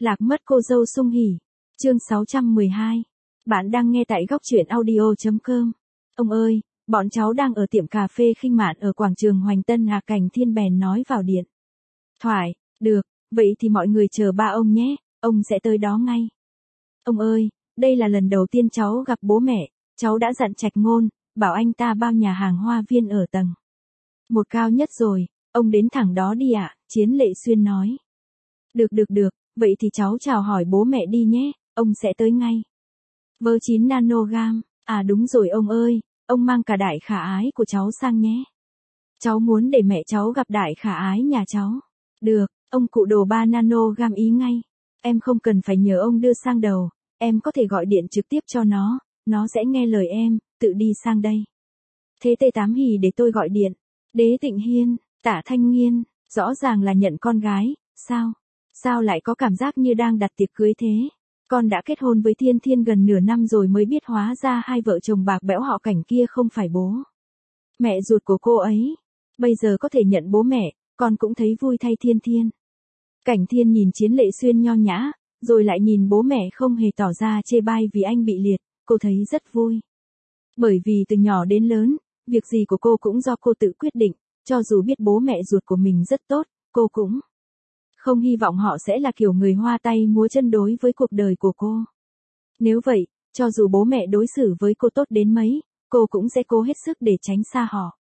Lạc mất cô dâu sung hỉ. Chương 612. Bạn đang nghe tại góc truyện audio.com. Ông ơi, bọn cháu đang ở tiệm cà phê khinh mạn ở quảng trường Hoành Tân à, Cảnh Thiên bèn nói vào điện thoại. Được, vậy thì mọi người chờ ba ông nhé, ông sẽ tới đó ngay. Ông ơi, đây là lần đầu tiên cháu gặp bố mẹ, cháu đã dặn Trạch Ngôn, bảo anh ta bao nhà hàng Hoa Viên ở tầng 1 cao nhất rồi, ông đến thẳng đó đi ạ, Chiến Lệ Xuyên nói. Được, vậy thì cháu chào hỏi bố mẹ đi nhé, ông sẽ tới ngay. Vơ 9 nanogam, à đúng rồi ông ơi, ông mang cả đại khả ái của cháu sang nhé. Cháu muốn để mẹ cháu gặp đại khả ái nhà cháu. Được, ông cụ đồ 3 nanogam ý ngay. Em không cần phải nhờ ông đưa sang đầu, em có thể gọi điện trực tiếp cho nó sẽ nghe lời em, tự đi sang đây. Thế T8 hỉ để tôi gọi điện. Đế Tịnh Hiên, Tạ Thanh Nghiên, rõ ràng là nhận con gái, sao lại có cảm giác như đang đặt tiệc cưới thế? Con đã kết hôn với Thiên Thiên gần nửa năm rồi mới biết hóa ra hai vợ chồng bạc bẽo họ Cảnh kia không phải bố mẹ ruột của cô ấy. Bây giờ có thể nhận bố mẹ, con cũng thấy vui thay Thiên Thiên. Cảnh Thiên nhìn Chiến Lệ Xuyên nho nhã, rồi lại nhìn bố mẹ không hề tỏ ra chê bai vì anh bị liệt, cô thấy rất vui. Bởi vì từ nhỏ đến lớn, việc gì của cô cũng do cô tự quyết định, cho dù biết bố mẹ ruột của mình rất tốt, cô cũng không hy vọng họ sẽ là kiểu người hoa tay múa chân đối với cuộc đời của cô. Nếu vậy, cho dù bố mẹ đối xử với cô tốt đến mấy, cô cũng sẽ cố hết sức để tránh xa họ.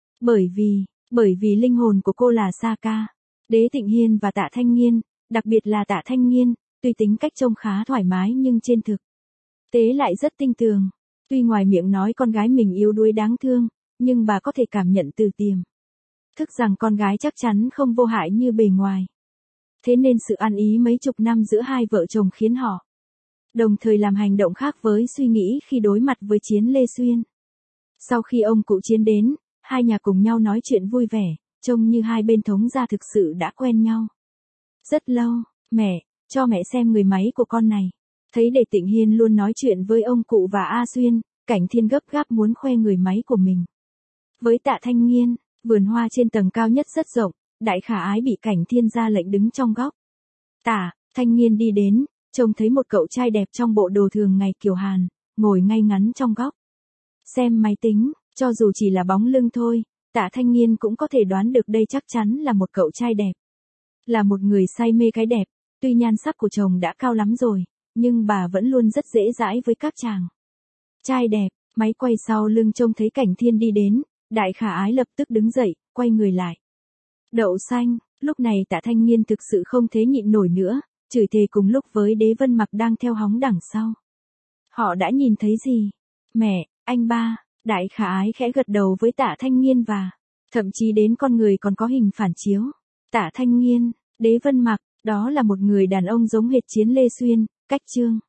Bởi vì linh hồn của cô là Sa Ca. Đế Tịnh Hiên và Tạ Thanh Nghiên, đặc biệt là Tạ Thanh Nghiên, tuy tính cách trông khá thoải mái nhưng trên thực tế lại rất tinh tường. Tuy ngoài miệng nói con gái mình yếu đuối đáng thương, nhưng bà có thể cảm nhận từ tiềm thức rằng con gái chắc chắn không vô hại như bề ngoài. Thế nên sự ăn ý mấy chục năm giữa hai vợ chồng khiến họ đồng thời làm hành động khác với suy nghĩ khi đối mặt với Chiến Lê Xuyên. Sau khi ông cụ Chiến đến, hai nhà cùng nhau nói chuyện vui vẻ, trông như hai bên thống gia thực sự đã quen nhau rất lâu. Mẹ, cho mẹ xem người máy của con này. Thấy Đế Tịnh Hiên luôn nói chuyện với ông cụ và A Xuyên, Cảnh Thiên gấp gáp muốn khoe người máy của mình với Tạ Thanh Nghiên. Vườn hoa trên tầng cao nhất rất rộng, đại khả ái bị Cảnh Thiên ra lệnh đứng trong góc. Tạ Thanh Nghiên đi đến, trông thấy một cậu trai đẹp trong bộ đồ thường ngày kiểu Hàn, ngồi ngay ngắn trong góc xem máy tính. Cho dù chỉ là bóng lưng thôi, Tạ Thanh Nghiên cũng có thể đoán được đây chắc chắn là một cậu trai đẹp, là một người say mê cái đẹp. Tuy nhan sắc của chồng đã cao lắm rồi, nhưng bà vẫn luôn rất dễ dãi với các chàng trai đẹp. Máy quay sau lưng trông thấy Cảnh Thiên đi đến, đại khả ái lập tức đứng dậy, quay người lại. Đậu xanh, lúc này Tạ Thanh Nghiên thực sự không thế nhịn nổi nữa, chửi thề cùng lúc với Đế Vân Mặc đang theo hóng đằng sau. Họ đã nhìn thấy gì? Mẹ, anh ba, đại khả ái khẽ gật đầu với Tạ Thanh Nghiên và thậm chí đến con người còn có hình phản chiếu. Tạ Thanh Nghiên, Đế Vân Mặc, đó là một người đàn ông giống hệt Chiến Lê Xuyên, cách trương